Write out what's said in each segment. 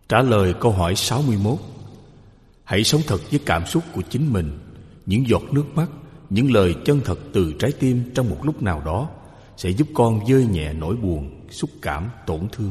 Trả lời câu hỏi 61. Hãy sống thật với cảm xúc của chính mình. Những giọt nước mắt, những lời chân thật từ trái tim trong một lúc nào đó sẽ giúp con vơi nhẹ nỗi buồn, xúc cảm, tổn thương.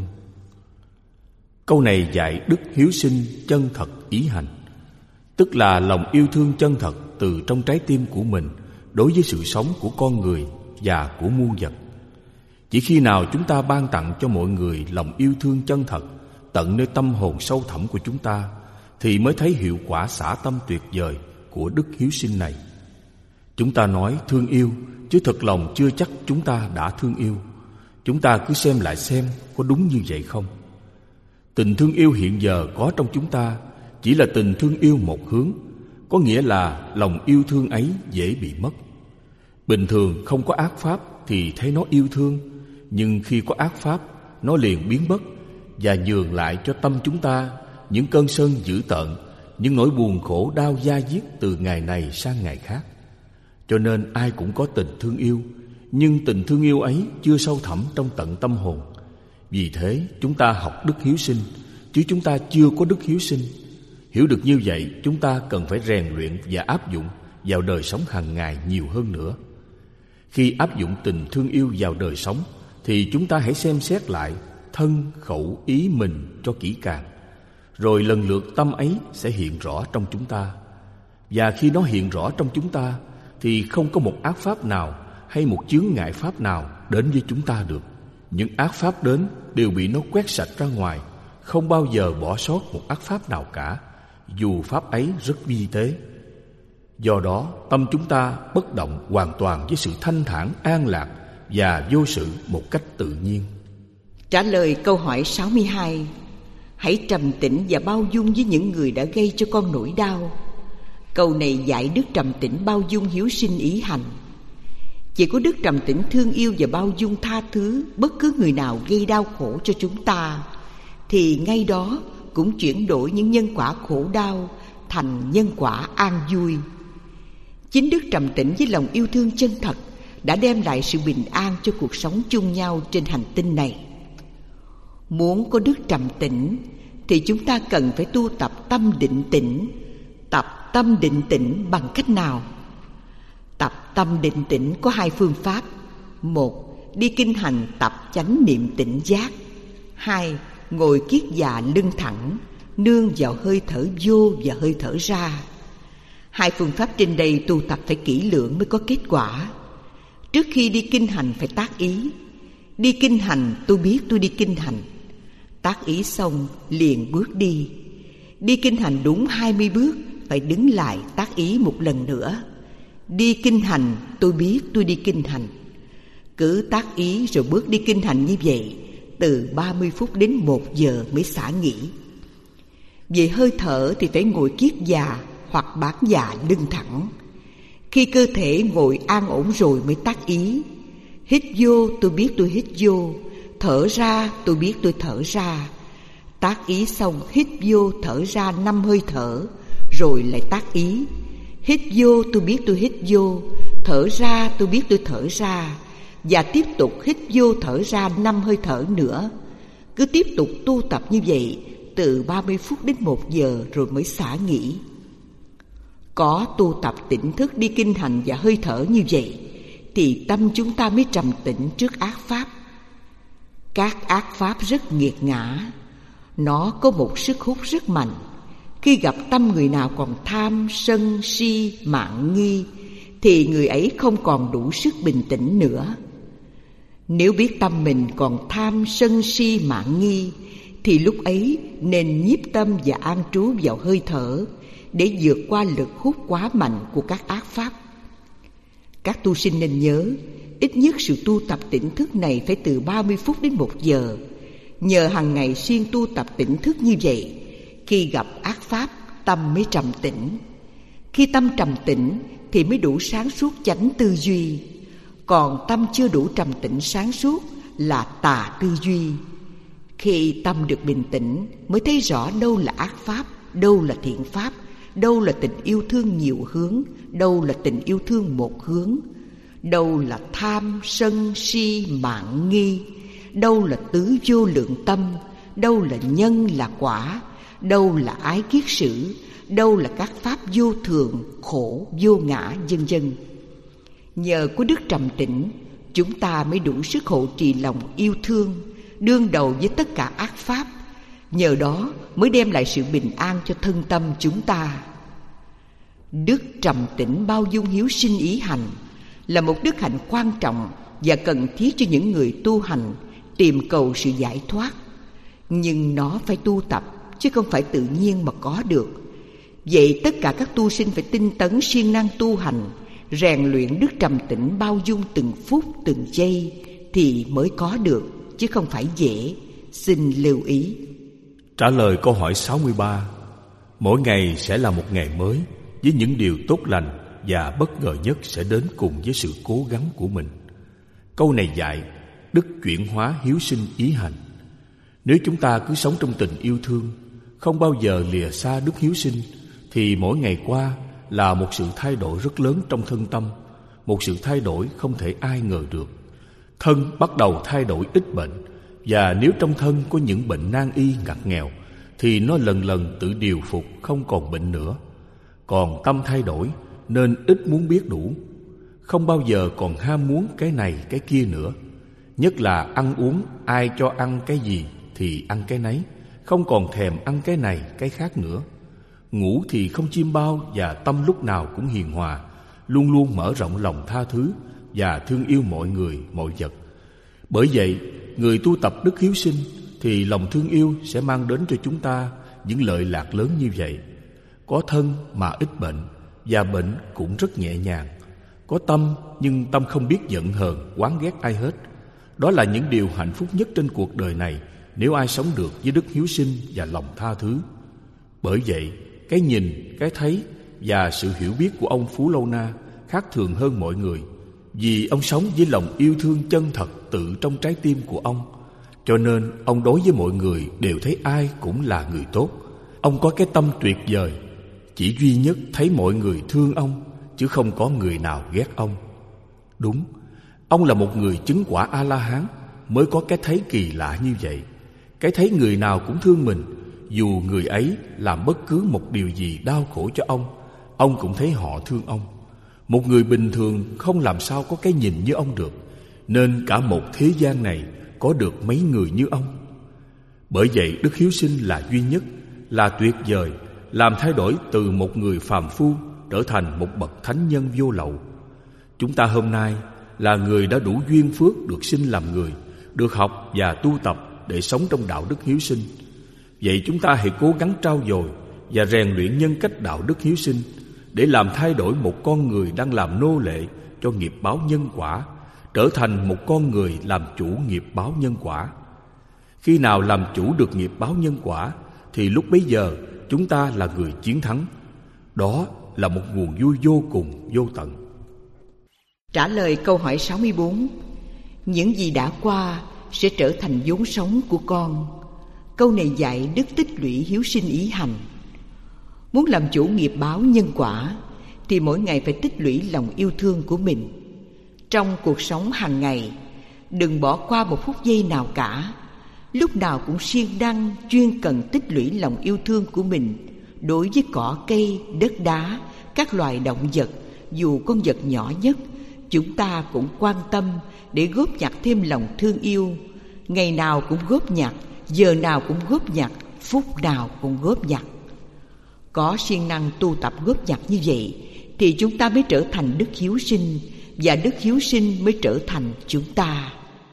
Câu này dạy đức hiếu sinh chân thật ý hành, tức là lòng yêu thương chân thật từ trong trái tim của mình đối với sự sống của con người và của muôn vật. Chỉ khi nào chúng ta ban tặng cho mọi người lòng yêu thương chân thật tận nơi tâm hồn sâu thẳm của chúng ta, thì mới thấy hiệu quả xả tâm tuyệt vời của đức hiếu sinh này. Chúng ta nói thương yêu, chứ thật lòng chưa chắc chúng ta đã thương yêu. Chúng ta cứ xem lại xem có đúng như vậy không. Tình thương yêu hiện giờ có trong chúng ta chỉ là tình thương yêu một hướng, có nghĩa là lòng yêu thương ấy dễ bị mất. Bình thường không có ác pháp thì thấy nó yêu thương, nhưng khi có ác pháp, nó liền biến mất và nhường lại cho tâm chúng ta những cơn sân dữ tợn, những nỗi buồn khổ đau da diết từ ngày này sang ngày khác. Cho nên ai cũng có tình thương yêu, nhưng tình thương yêu ấy chưa sâu thẳm trong tận tâm hồn. Vì thế chúng ta học đức hiếu sinh, chứ chúng ta chưa có đức hiếu sinh. Hiểu được như vậy, chúng ta cần phải rèn luyện và áp dụng vào đời sống hàng ngày nhiều hơn nữa. Khi áp dụng tình thương yêu vào đời sống, thì chúng ta hãy xem xét lại thân, khẩu, ý mình cho kỹ càng. Rồi lần lượt tâm ấy sẽ hiện rõ trong chúng ta. Và khi nó hiện rõ trong chúng ta, thì không có một ác pháp nào hay một chướng ngại pháp nào đến với chúng ta được. Những ác pháp đến đều bị nó quét sạch ra ngoài, không bao giờ bỏ sót một ác pháp nào cả, dù pháp ấy rất vi tế. Do đó, tâm chúng ta bất động hoàn toàn với sự thanh thản, an lạc và vô sự một cách tự nhiên. Trả lời câu hỏi 62. Hãy trầm tĩnh và bao dung với những người đã gây cho con nỗi đau. Câu này dạy đức trầm tĩnh, bao dung, hiếu sinh, ý hành. Chỉ có đức trầm tĩnh thương yêu và bao dung tha thứ bất cứ người nào gây đau khổ cho chúng ta, thì ngay đó cũng chuyển đổi những nhân quả khổ đau thành nhân quả an vui. Chính đức trầm tĩnh với lòng yêu thương chân thật đã đem lại sự bình an cho cuộc sống chung nhau trên hành tinh này. Muốn có đức trầm tĩnh thì chúng ta cần phải tu tập tâm định tĩnh. Tập tâm định tĩnh bằng cách nào? Tập tâm định tĩnh có hai phương pháp. Một, đi kinh hành tập chánh niệm tỉnh giác. Hai, ngồi kiết già lưng thẳng, nương vào hơi thở vô và hơi thở ra. Hai phương pháp trên đây tu tập phải kỹ lưỡng mới có kết quả. Trước khi đi kinh hành phải tác ý. Đi kinh hành, tôi biết tôi đi kinh hành. Tác ý xong liền bước đi. Đi kinh hành đúng 20 bước, phải đứng lại tác ý một lần nữa. Đi kinh hành, tôi biết tôi đi kinh hành. Cứ tác ý rồi bước đi kinh hành như vậy, từ 30 phút đến 1 giờ mới xả nghỉ. Về hơi thở thì phải ngồi kiết già hoặc bán già lưng thẳng. Khi cơ thể ngồi an ổn rồi mới tác ý. Hít vô, tôi biết tôi hít vô. Thở ra, tôi biết tôi thở ra. Tác ý xong hít vô thở ra 5 hơi thở, rồi lại tác ý. Hít vô, tôi biết tôi hít vô. Thở ra, tôi biết tôi thở ra. Và tiếp tục hít vô thở ra 5 hơi thở nữa. Cứ tiếp tục tu tập như vậy từ 30 phút đến 1 giờ rồi mới xả nghỉ. Có tu tập tỉnh thức đi kinh hành và hơi thở như vậy thì tâm chúng ta mới trầm tĩnh trước ác pháp. Các ác pháp rất nghiệt ngã. Nó có một sức hút rất mạnh. Khi gặp tâm người nào còn tham, sân, si, mạn nghi thì người ấy không còn đủ sức bình tĩnh nữa. Nếu biết tâm mình còn tham, sân, si, mạn nghi thì lúc ấy nên nhiếp tâm và an trú vào hơi thở để vượt qua lực hút quá mạnh của các ác pháp. Các tu sinh nên nhớ, ít nhất sự tu tập tỉnh thức này phải từ 30 phút đến 1 giờ. Nhờ hàng ngày siêng tu tập tỉnh thức như vậy, khi gặp ác pháp, tâm mới trầm tĩnh. Khi tâm trầm tĩnh thì mới đủ sáng suốt chánh tư duy. Còn tâm chưa đủ trầm tĩnh sáng suốt là tà tư duy. Khi tâm được bình tĩnh mới thấy rõ đâu là ác pháp, đâu là thiện pháp, đâu là tình yêu thương nhiều hướng, đâu là tình yêu thương một hướng, đâu là tham, sân, si, mạn nghi, đâu là tứ vô lượng tâm, đâu là nhân là quả, đâu là ái kiết sử, đâu là các pháp vô thường, khổ, vô ngã, vân vân. Nhờ có đức trầm tĩnh, chúng ta mới đủ sức hộ trì lòng yêu thương, đương đầu với tất cả ác pháp. Nhờ đó mới đem lại sự bình an cho thân tâm chúng ta. Đức trầm tĩnh bao dung hiếu sinh ý hành là một đức hạnh quan trọng và cần thiết cho những người tu hành tìm cầu sự giải thoát. Nhưng nó phải tu tập, chứ không phải tự nhiên mà có được. Vậy tất cả các tu sinh phải tinh tấn siêng năng tu hành, rèn luyện đức trầm tĩnh bao dung từng phút từng giây thì mới có được, chứ không phải dễ. Xin lưu ý. Trả lời câu hỏi 63. Mỗi ngày sẽ là một ngày mới với những điều tốt lành, và bất ngờ nhất sẽ đến cùng với sự cố gắng của mình. Câu này dạy đức chuyển hóa hiếu sinh ý hành. Nếu chúng ta cứ sống trong tình yêu thương, không bao giờ lìa xa đức hiếu sinh, thì mỗi ngày qua là một sự thay đổi rất lớn trong thân tâm, một sự thay đổi không thể ai ngờ được. Thân bắt đầu thay đổi ít bệnh, và nếu trong thân có những bệnh nan y ngặt nghèo thì nó lần lần tự điều phục, không còn bệnh nữa. Còn tâm thay đổi nên ít muốn biết đủ, không bao giờ còn ham muốn cái này cái kia nữa. Nhất là ăn uống, ai cho ăn cái gì thì ăn cái nấy, không còn thèm ăn cái này cái khác nữa. Ngủ thì không chiêm bao, và tâm lúc nào cũng hiền hòa, luôn luôn mở rộng lòng tha thứ và thương yêu mọi người, mọi vật. Bởi vậy, người tu tập đức hiếu sinh thì lòng thương yêu sẽ mang đến cho chúng ta những lợi lạc lớn như vậy. Có thân mà ít bệnh, và bệnh cũng rất nhẹ nhàng. Có tâm nhưng tâm không biết giận hờn, oán ghét ai hết. Đó là những điều hạnh phúc nhất trên cuộc đời này, nếu ai sống được với đức hiếu sinh và lòng tha thứ. Bởi vậy, cái nhìn, cái thấy và sự hiểu biết của ông Phú Lâu Na khác thường hơn mọi người, vì ông sống với lòng yêu thương chân thật tự trong trái tim của ông. Cho nên ông đối với mọi người đều thấy ai cũng là người tốt. Ông có cái tâm tuyệt vời, chỉ duy nhất thấy mọi người thương ông, chứ không có người nào ghét ông. Đúng, ông là một người chứng quả A-la-hán mới có cái thấy kỳ lạ như vậy. Cái thấy người nào cũng thương mình, dù người ấy làm bất cứ một điều gì đau khổ cho ông cũng thấy họ thương ông. Một người bình thường không làm sao có cái nhìn như ông được, nên cả một thế gian này có được mấy người như ông. Bởi vậy đức hiếu sinh là duy nhất, là tuyệt vời, làm thay đổi từ một người phàm phu trở thành một bậc thánh nhân vô lậu. Chúng ta hôm nay là người đã đủ duyên phước được sinh làm người, được học và tu tập để sống trong đạo đức hiếu sinh. Vậy chúng ta hãy cố gắng trau dồi và rèn luyện nhân cách đạo đức hiếu sinh, để làm thay đổi một con người đang làm nô lệ cho nghiệp báo nhân quả, trở thành một con người làm chủ nghiệp báo nhân quả. Khi nào làm chủ được nghiệp báo nhân quả, thì lúc bấy giờ chúng ta là người chiến thắng. Đó là một nguồn vui vô cùng, vô tận. Trả lời câu hỏi 64. Những gì đã qua sẽ trở thành vốn sống của con. Câu này dạy đức tích lũy hiếu sinh ý hành. Muốn làm chủ nghiệp báo nhân quả thì mỗi ngày phải tích lũy lòng yêu thương của mình. Trong cuộc sống hàng ngày, đừng bỏ qua một phút giây nào cả. Lúc nào cũng siêng năng chuyên cần tích lũy lòng yêu thương của mình đối với cỏ cây, đất đá, các loài động vật. Dù con vật nhỏ nhất, chúng ta cũng quan tâm để góp nhặt thêm lòng thương yêu. Ngày nào cũng góp nhặt, giờ nào cũng góp nhặt, phút nào cũng góp nhặt. Có siêng năng tu tập góp nhặt như vậy thì chúng ta mới trở thành đức hiếu sinh, và đức hiếu sinh mới trở thành chúng ta.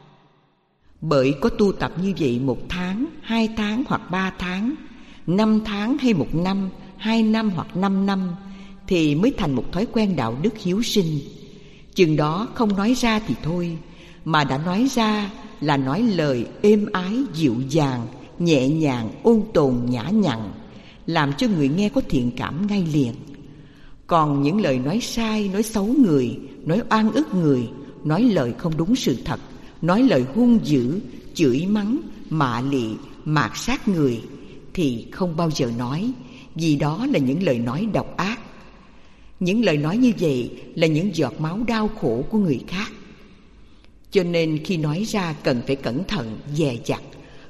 Bởi có tu tập như vậy 1 tháng, 2 tháng hoặc 3 tháng, 5 tháng hay 1 năm, 2 năm hoặc 5 năm thì mới thành một thói quen đạo đức hiếu sinh. Chừng đó không nói ra thì thôi, mà đã nói ra là nói lời êm ái, dịu dàng, nhẹ nhàng, ôn tồn, nhã nhặn, làm cho người nghe có thiện cảm ngay liền. Còn những lời nói sai, nói xấu người, nói oan ức người, nói lời không đúng sự thật, nói lời hung dữ, chửi mắng, mạ lị, mạt sát người thì không bao giờ nói, vì đó là những lời nói độc ác. Những lời nói như vậy là những giọt máu đau khổ của người khác. Cho nên khi nói ra cần phải cẩn thận, dè dặt,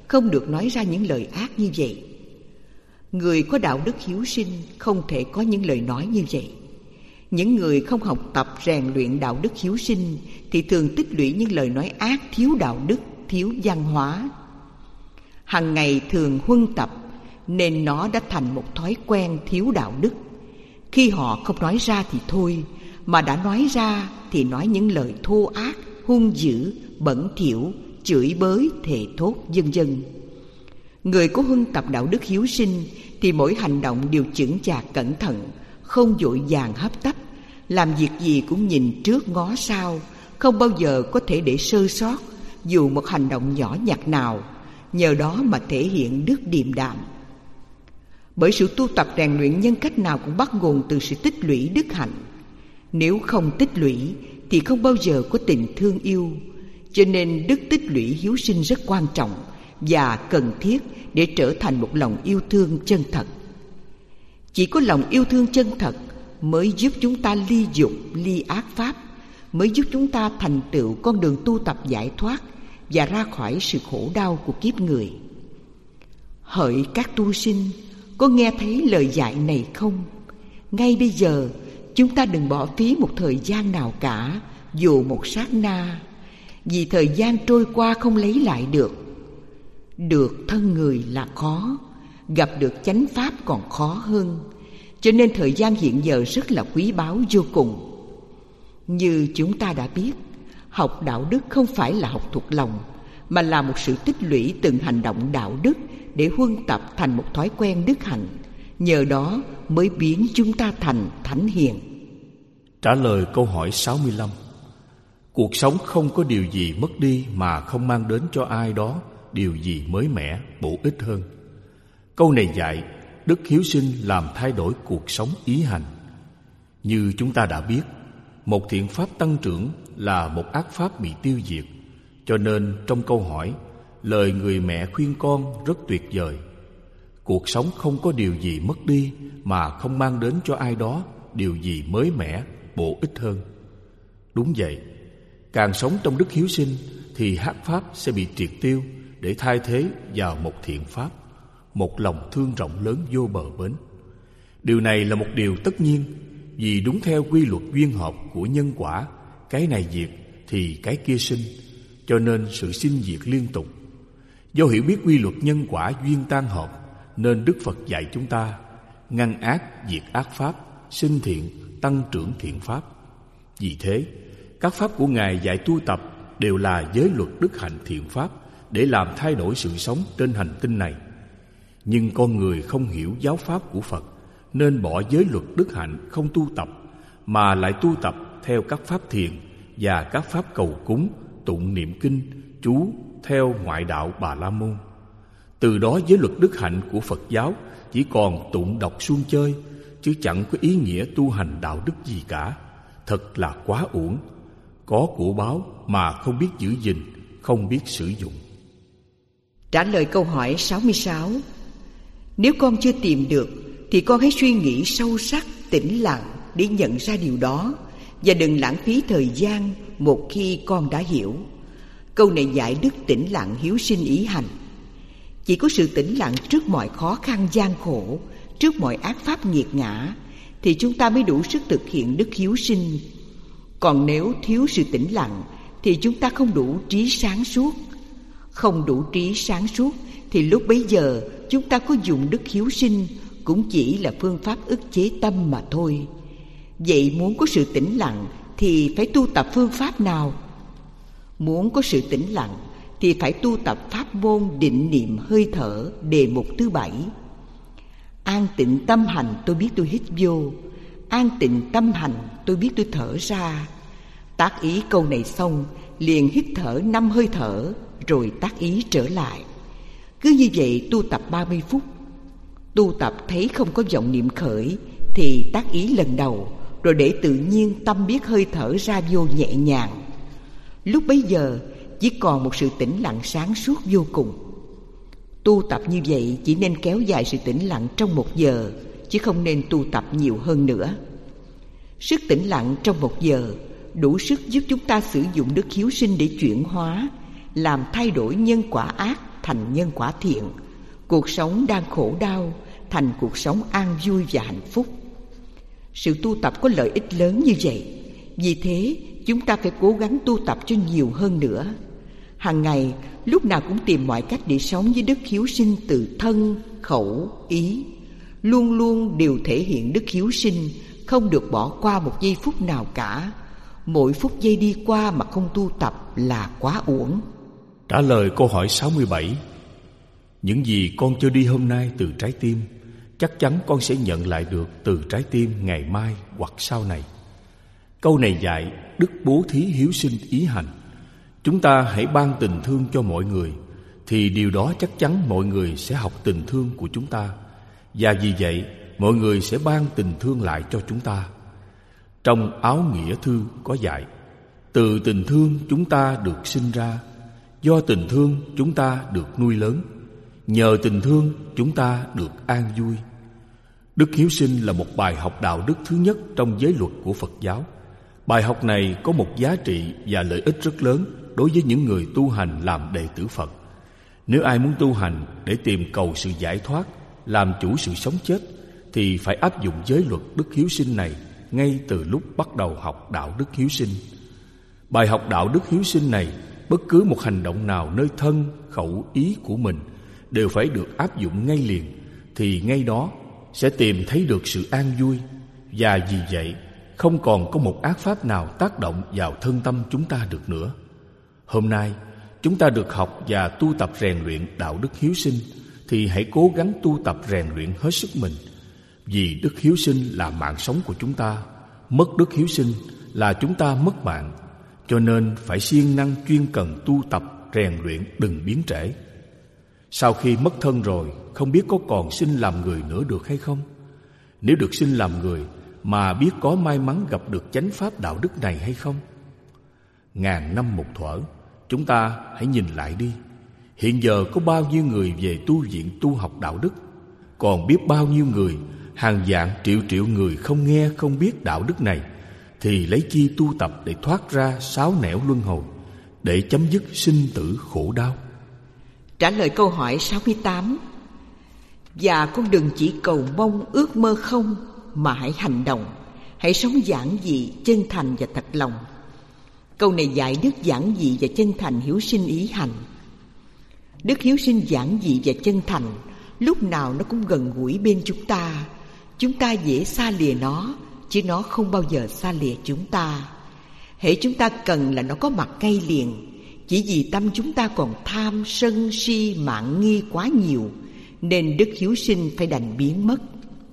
không được nói ra những lời ác như vậy. Người có đạo đức hiếu sinh không thể có những lời nói như vậy. Những người không học tập rèn luyện đạo đức hiếu sinh thì thường tích lũy những lời nói ác, thiếu đạo đức, thiếu văn hóa. Hằng ngày thường huân tập nên nó đã thành một thói quen thiếu đạo đức. Khi họ không nói ra thì thôi, mà đã nói ra thì nói những lời thô ác, hung dữ, bẩn thỉu, chửi bới, thề thốt, vân vân. Người có huân tập đạo đức hiếu sinh thì mỗi hành động đều chững chạc cẩn thận, không vội vàng hấp tấp, làm việc gì cũng nhìn trước ngó sau, không bao giờ có thể để sơ sót dù một hành động nhỏ nhặt nào, nhờ đó mà thể hiện đức điềm đạm. Bởi sự tu tập rèn luyện nhân cách nào cũng bắt nguồn từ sự tích lũy đức hạnh. Nếu không tích lũy thì không bao giờ có tình thương yêu. Cho nên đức tích lũy hiếu sinh rất quan trọng và cần thiết để trở thành một lòng yêu thương chân thật. Chỉ có lòng yêu thương chân thật mới giúp chúng ta ly dục, ly ác pháp, mới giúp chúng ta thành tựu con đường tu tập giải thoát và ra khỏi sự khổ đau của kiếp người. Hỡi các tu sinh, có nghe thấy lời dạy này không? Ngay bây giờ, chúng ta đừng bỏ phí một thời gian nào cả, dù một sát na, vì thời gian trôi qua không lấy lại được. Được thân người là khó, gặp được chánh pháp còn khó hơn. Cho nên thời gian hiện giờ rất là quý báu vô cùng. Như chúng ta đã biết, học đạo đức không phải là học thuộc lòng, mà là một sự tích lũy từng hành động đạo đức để huân tập thành một thói quen đức hạnh. Nhờ đó mới biến chúng ta thành thánh hiền. Trả lời câu hỏi 65. Cuộc sống không có điều gì mất đi mà không mang đến cho ai đó điều gì mới mẻ, bổ ích hơn. Câu này dạy đức hiếu sinh làm thay đổi cuộc sống ý hành. Như chúng ta đã biết, một thiện pháp tăng trưởng là một ác pháp bị tiêu diệt. Cho nên trong câu hỏi, lời người mẹ khuyên con rất tuyệt vời. Cuộc sống không có điều gì mất đi mà không mang đến cho ai đó điều gì mới mẻ, bổ ích hơn. Đúng vậy, càng sống trong đức hiếu sinh thì ác pháp sẽ bị triệt tiêu để thay thế vào một thiện pháp, một lòng thương rộng lớn vô bờ bến. Điều này là một điều tất nhiên, vì đúng theo quy luật duyên hợp của nhân quả, cái này diệt thì cái kia sinh, cho nên sự sinh diệt liên tục. Do hiểu biết quy luật nhân quả duyên tan hợp, nên Đức Phật dạy chúng ta ngăn ác diệt ác pháp, sinh thiện tăng trưởng thiện pháp. Vì thế, các pháp của Ngài dạy tu tập đều là giới luật đức hạnh thiện pháp để làm thay đổi sự sống trên hành tinh này. Nhưng con người không hiểu giáo pháp của Phật, nên bỏ giới luật đức hạnh không tu tập, mà lại tu tập theo các pháp thiền và các pháp cầu cúng, tụng niệm kinh, chú theo ngoại đạo Bà La Môn. Từ đó giới luật đức hạnh của Phật giáo chỉ còn tụng đọc suông chơi, chứ chẳng có ý nghĩa tu hành đạo đức gì cả. Thật là quá uổng. Có của báo mà không biết giữ gìn, không biết sử dụng. Trả lời câu hỏi 66. Nếu con chưa tìm được thì con hãy suy nghĩ sâu sắc, tĩnh lặng để nhận ra điều đó, và đừng lãng phí thời gian một khi con đã hiểu. Câu này dạy đức tĩnh lặng hiếu sinh ý hành. Chỉ có sự tĩnh lặng trước mọi khó khăn gian khổ, trước mọi ác pháp nghiệt ngã, thì chúng ta mới đủ sức thực hiện đức hiếu sinh. Còn nếu thiếu sự tĩnh lặng thì chúng ta không đủ trí sáng suốt. Không đủ trí sáng suốt thì lúc bấy giờ chúng ta có dùng đức hiếu sinh cũng chỉ là phương pháp ức chế tâm mà thôi. Vậy muốn có sự tĩnh lặng thì phải tu tập phương pháp nào? Muốn có sự tĩnh lặng thì phải tu tập pháp môn định niệm hơi thở, đề mục thứ 7. An tịnh tâm hành tôi biết tôi hít vô, an tịnh tâm hành tôi biết tôi thở ra. Tác ý câu này xong liền hít thở 5 hơi thở, rồi tác ý trở lại. Cứ như vậy tu tập 30 phút. Tu tập thấy không có vọng niệm khởi thì tác ý lần đầu, rồi để tự nhiên tâm biết hơi thở ra vô nhẹ nhàng. Lúc bấy giờ chỉ còn một sự tĩnh lặng sáng suốt vô cùng. Tu tập như vậy chỉ nên kéo dài sự tĩnh lặng trong 1 giờ, chứ không nên tu tập nhiều hơn nữa. Sức tĩnh lặng trong 1 giờ đủ sức giúp chúng ta sử dụng đức hiếu sinh để chuyển hóa, làm thay đổi nhân quả ác thành nhân quả thiện, cuộc sống đang khổ đau thành cuộc sống an vui và hạnh phúc. Sự tu tập có lợi ích lớn như vậy, vì thế chúng ta phải cố gắng tu tập cho nhiều hơn nữa. Hàng ngày, lúc nào cũng tìm mọi cách để sống với đức hiếu sinh từ thân, khẩu, ý. Luôn luôn đều thể hiện đức hiếu sinh, không được bỏ qua một giây phút nào cả. Mỗi phút giây đi qua mà không tu tập là quá uổng. Trả lời câu hỏi 67: những gì con cho đi hôm nay từ trái tim, chắc chắn con sẽ nhận lại được từ trái tim ngày mai hoặc sau này. Câu này dạy đức bố thí hiếu sinh ý hành. Chúng ta hãy ban tình thương cho mọi người, thì điều đó chắc chắn mọi người sẽ học tình thương của chúng ta, và vì vậy mọi người sẽ ban tình thương lại cho chúng ta. Trong Áo Nghĩa Thư có dạy: từ tình thương chúng ta được sinh ra, do tình thương chúng ta được nuôi lớn, nhờ tình thương chúng ta được an vui. Đức hiếu sinh là một bài học đạo đức thứ nhất trong giới luật của Phật giáo. Bài học này có một giá trị và lợi ích rất lớn đối với những người tu hành làm đệ tử Phật. Nếu ai muốn tu hành để tìm cầu sự giải thoát, làm chủ sự sống chết, thì phải áp dụng giới luật đức hiếu sinh này ngay từ lúc bắt đầu học đạo đức hiếu sinh. Bài học đạo đức hiếu sinh này, bất cứ một hành động nào nơi thân, khẩu, ý của mình đều phải được áp dụng ngay liền, thì ngay đó sẽ tìm thấy được sự an vui. Và vì vậy, không còn có một ác pháp nào tác động vào thân tâm chúng ta được nữa. Hôm nay, chúng ta được học và tu tập rèn luyện đạo đức hiếu sinh, thì hãy cố gắng tu tập rèn luyện hết sức mình. Vì đức hiếu sinh là mạng sống của chúng ta, mất đức hiếu sinh là chúng ta mất mạng. Cho nên phải siêng năng chuyên cần tu tập rèn luyện, đừng biến trễ. Sau khi mất thân rồi, không biết có còn sinh làm người nữa được hay không? Nếu được sinh làm người, mà biết có may mắn gặp được chánh pháp đạo đức này hay không? Ngàn năm một thuở, chúng ta hãy nhìn lại đi. Hiện giờ có bao nhiêu người về tu viện tu học đạo đức? Còn biết bao nhiêu người, hàng vạn triệu triệu người không nghe không biết đạo đức này, thì lấy chi tu tập để thoát ra sáu nẻo luân hồi, để chấm dứt sinh tử khổ đau? Trả lời câu hỏi 68: và con đừng chỉ cầu mong ước mơ không, mà hãy hành động, hãy sống giản dị, chân thành và thật lòng. Câu này dạy đức giản dị và chân thành hiếu sinh ý hành. Đức hiếu sinh giản dị và chân thành lúc nào nó cũng gần gũi bên chúng ta. Chúng ta dễ xa lìa nó, chứ nó không bao giờ xa lìa chúng ta. Hễ chúng ta cần là nó có mặt ngay liền. Chỉ vì tâm chúng ta còn tham, sân, si, mạn nghi quá nhiều, nên đức hiếu sinh phải đành biến mất.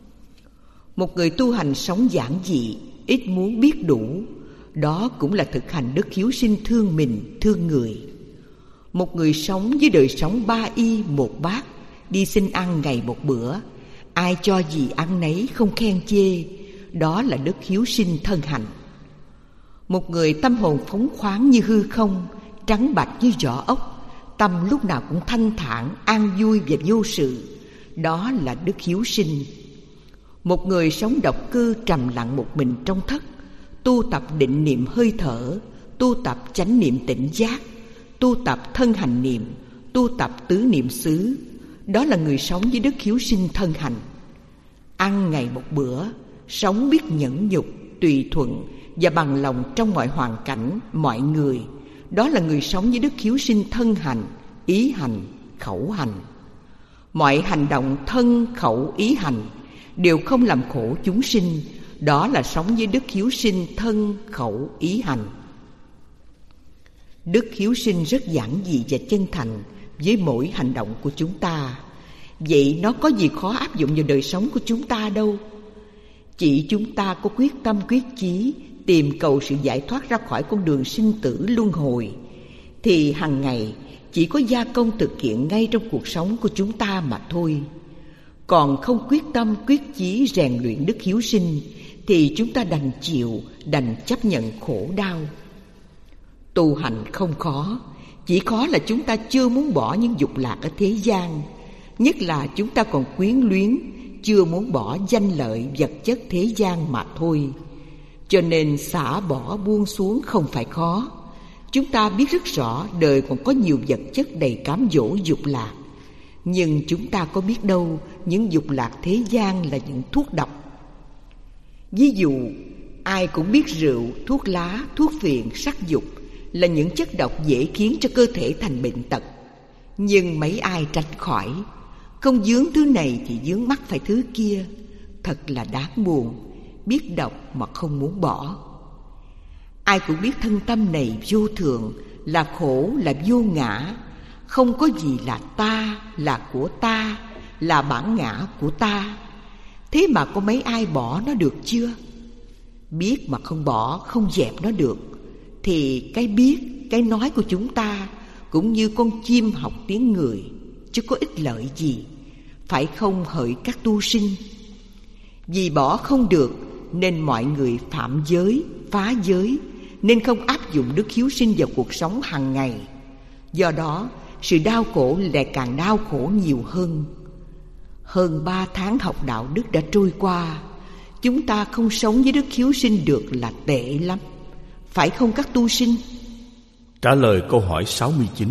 Một người tu hành sống giản dị, ít muốn biết đủ, đó cũng là thực hành đức hiếu sinh thương mình, thương người. Một người sống với đời sống 3 y 1 bát, đi xin ăn ngày một bữa, ai cho gì ăn nấy, không khen chê, đó là đức hiếu sinh thân hành. Một người tâm hồn phóng khoáng như hư không, trắng bạch như vỏ ốc, tâm lúc nào cũng thanh thản, an vui và vô sự, đó là đức hiếu sinh. Một người sống độc cư trầm lặng một mình trong thất, tu tập định niệm hơi thở, tu tập chánh niệm tỉnh giác, tu tập thân hành niệm, tu tập tứ niệm xứ, đó là người sống với đức hiếu sinh thân hành. Ăn ngày một bữa, sống biết nhẫn nhục, tùy thuận và bằng lòng trong mọi hoàn cảnh, mọi người, đó là người sống với đức hiếu sinh thân hành, ý hành, khẩu hành. Mọi hành động thân, khẩu, ý hành đều không làm khổ chúng sinh, đó là sống với đức hiếu sinh thân, khẩu, ý hành. Đức hiếu sinh rất giản dị và chân thành với mỗi hành động của chúng ta. Vậy nó có gì khó áp dụng vào đời sống của chúng ta đâu. Chỉ chúng ta có quyết tâm quyết chí tìm cầu sự giải thoát ra khỏi con đường sinh tử luân hồi, thì hàng ngày chỉ có gia công thực hiện ngay trong cuộc sống của chúng ta mà thôi. Còn không quyết tâm quyết chí rèn luyện đức hiếu sinh, thì chúng ta đành chịu, đành chấp nhận khổ đau. Tu hành không khó, chỉ khó là chúng ta chưa muốn bỏ những dục lạc ở thế gian, nhất là chúng ta còn quyến luyến, chưa muốn bỏ danh lợi vật chất thế gian mà thôi. Cho nên xả bỏ buông xuống không phải khó, Chúng ta biết rất rõ đời còn có nhiều vật chất đầy cám dỗ dục lạc, nhưng chúng ta có biết đâu những dục lạc thế gian là những thuốc độc. Ví dụ, ai cũng biết rượu, thuốc lá, thuốc phiện, sắc dục là những chất độc dễ khiến cho cơ thể thành bệnh tật. Nhưng mấy ai tránh khỏi. Không vướng thứ này thì vướng mắc phải thứ kia. Thật là đáng buồn, biết độc mà không muốn bỏ. Ai cũng biết thân tâm này vô thường, là khổ, là vô ngã. Không có gì là ta, là của ta, là bản ngã của ta. Thế mà có mấy ai bỏ nó được chưa? Biết mà không bỏ, không dẹp nó được, thì cái biết, cái nói của chúng ta cũng như con chim học tiếng người, chứ có ích lợi gì, phải không hỡi các tu sinh? Vì bỏ không được nên mọi người phạm giới, phá giới, nên không áp dụng đức hiếu sinh vào cuộc sống hàng ngày. Do đó sự đau khổ lại càng đau khổ nhiều hơn. Hơn 3 tháng học đạo đức đã trôi qua, chúng ta không sống với đức hiếu sinh được là tệ lắm, phải không các tu sinh? Trả lời câu hỏi 69,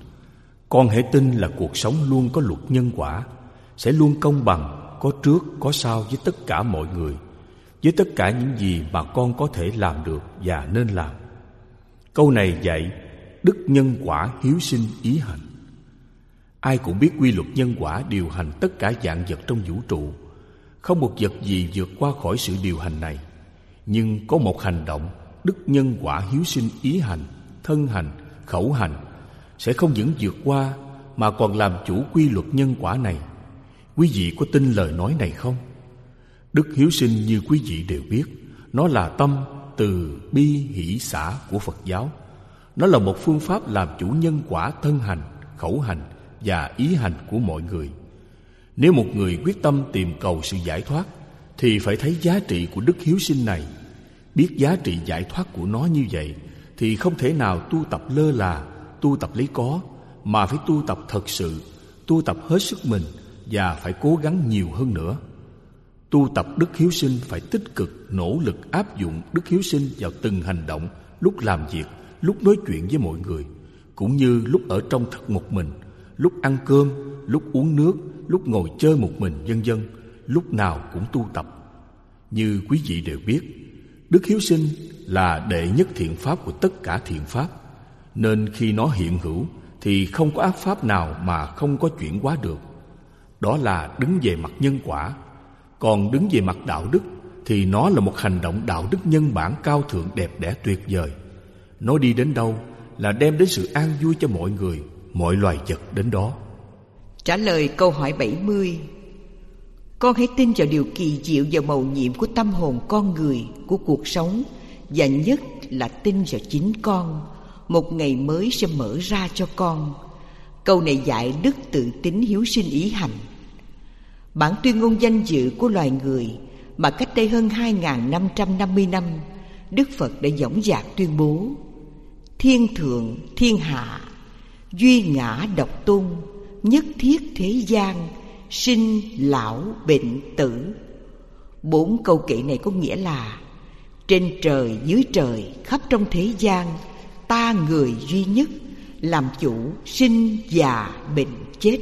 con hãy tin là cuộc sống luôn có luật nhân quả, sẽ luôn công bằng, có trước có sau với tất cả mọi người, với tất cả những gì mà con có thể làm được và nên làm. Câu này dạy đức nhân quả hiếu sinh ý hành. Ai cũng biết quy luật nhân quả điều hành tất cả vạn vật trong vũ trụ. Không một vật gì vượt qua khỏi sự điều hành này. Nhưng có một hành động, đức nhân quả hiếu sinh ý hành, thân hành, khẩu hành sẽ không những vượt qua mà còn làm chủ quy luật nhân quả này. Quý vị có tin lời nói này không? Đức hiếu sinh như quý vị đều biết, nó là tâm từ bi hỷ xả của Phật giáo. Nó là một phương pháp làm chủ nhân quả thân hành, khẩu hành và ý hành của mọi người. Nếu một người quyết tâm tìm cầu sự giải thoát thì phải thấy giá trị của đức hiếu sinh này. Biết giá trị giải thoát của nó như vậy thì không thể nào tu tập lơ là, tu tập lấy có, mà phải tu tập thật sự, tu tập hết sức mình và phải cố gắng nhiều hơn nữa. Tu tập đức hiếu sinh phải tích cực, nỗ lực áp dụng đức hiếu sinh vào từng hành động, lúc làm việc, lúc nói chuyện với mọi người, cũng như lúc ở trong thật một mình, lúc ăn cơm, lúc uống nước, lúc ngồi chơi một mình, vân vân, lúc nào cũng tu tập. Như quý vị đều biết, đức hiếu sinh là đệ nhất thiện pháp của tất cả thiện pháp, nên khi nó hiện hữu thì không có ác pháp nào mà không có chuyển hóa được. Đó là đứng về mặt nhân quả. Còn đứng về mặt đạo đức thì nó là một hành động đạo đức nhân bản cao thượng, đẹp đẽ, tuyệt vời. Nó đi đến đâu là đem đến sự an vui cho mọi người, mọi loài vật đến đó. Trả lời câu hỏi 70, con hãy tin vào điều kỳ diệu và mầu nhiệm của tâm hồn con người, của cuộc sống, và nhất là tin vào chính con. Một ngày mới sẽ mở ra cho con. Câu này dạy đức tự tín hiếu sinh ý hành. Bản tuyên ngôn danh dự của loài người mà cách đây hơn 2.550 năm, Đức Phật đã dõng dạc tuyên bố: thiên thượng, thiên hạ, duy ngã độc tôn, nhất thiết thế gian, sinh, lão, bệnh, tử. 4 câu kệ này có nghĩa là trên trời, dưới trời, khắp trong thế gian, ta người duy nhất làm chủ sinh, già, bệnh, chết.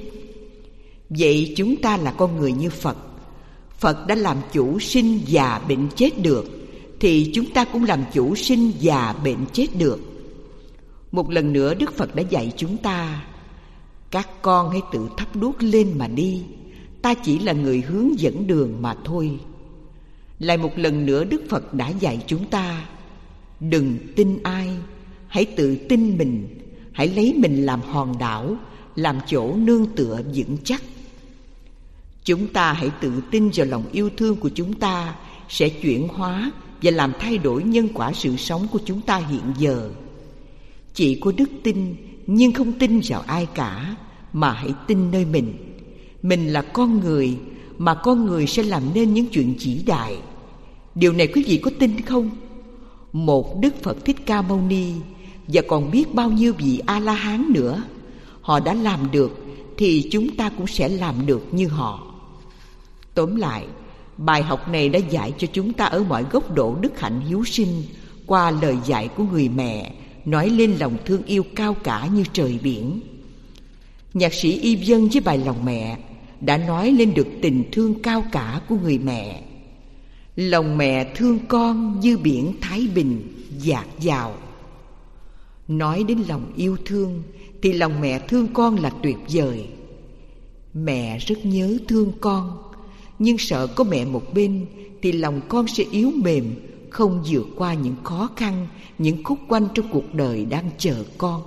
Vậy chúng ta là con người như Phật. Phật đã làm chủ sinh, già, bệnh, chết được, thì chúng ta cũng làm chủ sinh, già, bệnh, chết được. Một lần nữa Đức Phật đã dạy chúng ta: các con hãy tự thắp đuốc lên mà đi, ta chỉ là người hướng dẫn đường mà thôi. Lại một lần nữa Đức Phật đã dạy chúng ta: đừng tin ai, hãy tự tin mình, hãy lấy mình làm hòn đảo, làm chỗ nương tựa vững chắc. Chúng ta hãy tự tin vào lòng yêu thương của chúng ta sẽ chuyển hóa và làm thay đổi nhân quả sự sống của chúng ta hiện giờ. Chỉ có đức tin nhưng không tin vào ai cả, mà hãy tin nơi mình. Mình là con người, mà con người sẽ làm nên những chuyện vĩ đại. Điều này quý vị có tin không? Một Đức Phật Thích Ca Mâu Ni và còn biết bao nhiêu vị A-la-hán nữa, họ đã làm được thì chúng ta cũng sẽ làm được như họ. Tóm lại, bài học này đã dạy cho chúng ta ở mọi góc độ đức hạnh hiếu sinh qua lời dạy của người mẹ, nói lên lòng thương yêu cao cả như trời biển. Nhạc sĩ Y Vân với bài Lòng Mẹ đã nói lên được tình thương cao cả của người mẹ. Lòng mẹ thương con như biển Thái Bình dạt dào. Nói đến lòng yêu thương thì lòng mẹ thương con là tuyệt vời. Mẹ rất nhớ thương con, nhưng sợ có mẹ một bên thì lòng con sẽ yếu mềm, không vượt qua những khó khăn, những khúc quanh trong cuộc đời đang chờ con.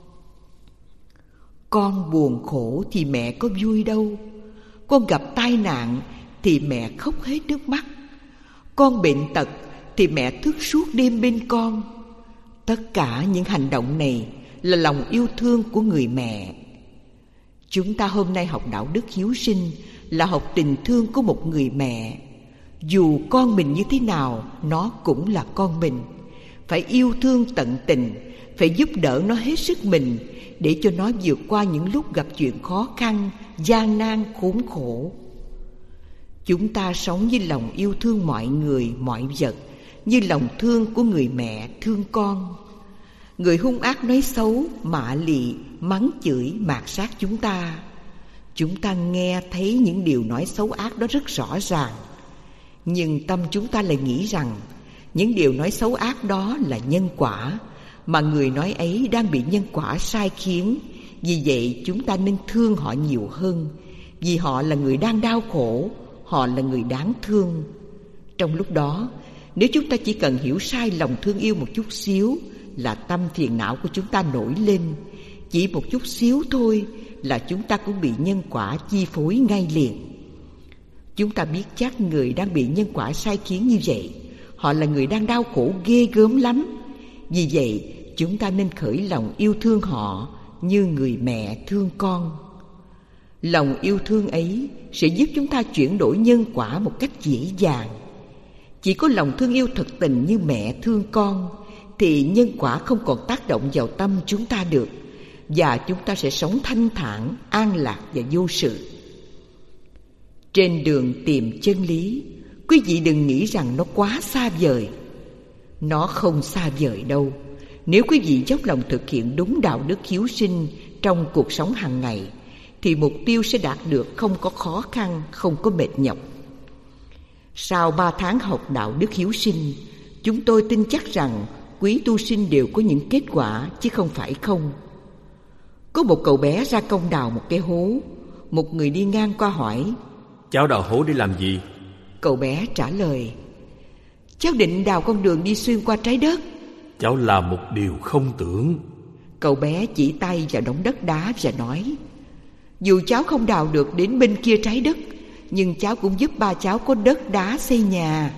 Con buồn khổ thì mẹ có vui đâu. Con gặp tai nạn thì mẹ khóc hết nước mắt. Con bệnh tật thì mẹ thức suốt đêm bên con. Tất cả những hành động này là lòng yêu thương của người mẹ. Chúng ta hôm nay học đạo đức hiếu sinh là học tình thương của một người mẹ. Dù con mình như thế nào, nó cũng là con mình. Phải yêu thương tận tình, phải giúp đỡ nó hết sức mình để cho nó vượt qua những lúc gặp chuyện khó khăn, gian nan, khốn khổ. Chúng ta sống với lòng yêu thương mọi người, mọi vật, như lòng thương của người mẹ thương con. Người hung ác nói xấu, mạ lị, mắng chửi, mạt sát chúng ta nghe thấy những điều nói xấu ác đó rất rõ ràng. Nhưng tâm chúng ta lại nghĩ rằng những điều nói xấu ác đó là nhân quả, mà người nói ấy đang bị nhân quả sai khiến. Vì vậy chúng ta nên thương họ nhiều hơn, vì họ là người đang đau khổ, họ là người đáng thương. Trong lúc đó, nếu chúng ta chỉ cần hiểu sai lòng thương yêu một chút xíu là tâm phiền não của chúng ta nổi lên. Chỉ một chút xíu thôi là chúng ta cũng bị nhân quả chi phối ngay liền. Chúng ta biết chắc người đang bị nhân quả sai khiến như vậy, họ là người đang đau khổ ghê gớm lắm. Vì vậy chúng ta nên khởi lòng yêu thương họ như người mẹ thương con. Lòng yêu thương ấy sẽ giúp chúng ta chuyển đổi nhân quả một cách dễ dàng. Chỉ có lòng thương yêu thật tình như mẹ thương con thì nhân quả không còn tác động vào tâm chúng ta được, và chúng ta sẽ sống thanh thản, an lạc và vô sự. Trên đường tìm chân lý, quý vị đừng nghĩ rằng nó quá xa vời. Nó không xa vời đâu. Nếu quý vị dốc lòng thực hiện đúng đạo đức hiếu sinh trong cuộc sống hàng ngày thì mục tiêu sẽ đạt được, không có khó khăn, không có mệt nhọc. Sau 3 tháng học đạo đức hiếu sinh, chúng tôi tin chắc rằng quý tu sinh đều có những kết quả chứ không phải không. Có một cậu bé ra công đào một cái hố. Một người đi ngang qua hỏi: Cháu đào hố để làm gì? Cậu bé trả lời: Cháu định đào con đường đi xuyên qua trái đất. Cháu làm một điều không tưởng. Cậu bé chỉ tay vào đống đất đá và nói: Dù cháu không đào được đến bên kia trái đất, nhưng cháu cũng giúp ba cháu có đất đá xây nhà.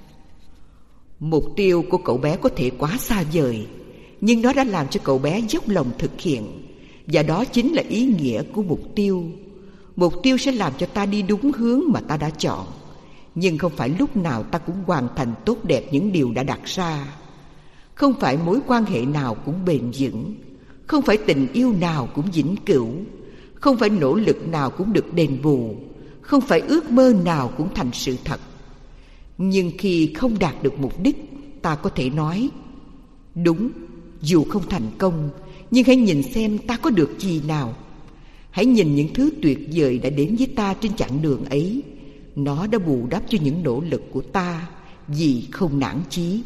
Mục tiêu của cậu bé có thể quá xa vời, nhưng nó đã làm cho cậu bé dốc lòng thực hiện. Và đó chính là ý nghĩa của mục tiêu. Mục tiêu sẽ làm cho ta đi đúng hướng mà ta đã chọn. Nhưng không phải lúc nào ta cũng hoàn thành tốt đẹp những điều đã đặt ra. Không phải mối quan hệ nào cũng bền vững. Không phải tình yêu nào cũng vĩnh cửu. Không phải nỗ lực nào cũng được đền bù. Không phải ước mơ nào cũng thành sự thật. Nhưng khi không đạt được mục đích, ta có thể nói: Đúng, dù không thành công, nhưng hãy nhìn xem ta có được gì nào. Hãy nhìn những thứ tuyệt vời đã đến với ta trên chặng đường ấy. Nó đã bù đắp cho những nỗ lực của ta, vì không nản chí.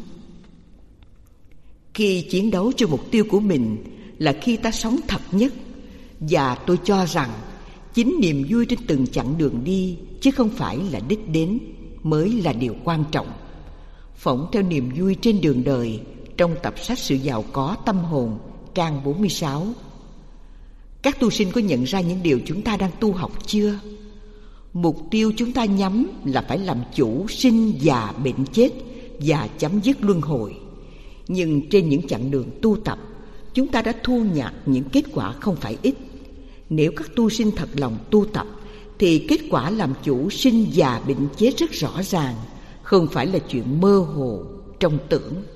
Khi chiến đấu cho mục tiêu của mình là khi ta sống thật nhất. Và tôi cho rằng chính niềm vui trên từng chặng đường đi, chứ không phải là đích đến, mới là điều quan trọng. Phỏng theo niềm vui trên đường đời trong tập sách Sự Giàu Có Tâm Hồn, trang 46. Các tu sinh có nhận ra những điều chúng ta đang tu học chưa? Mục tiêu chúng ta nhắm là phải làm chủ sinh già bệnh chết và chấm dứt luân hồi. Nhưng trên những chặng đường tu tập, chúng ta đã thu nhặt những kết quả không phải ít. Nếu các tu sinh thật lòng tu tập thì kết quả làm chủ sinh già bệnh chết rất rõ ràng, không phải là chuyện mơ hồ trong tưởng.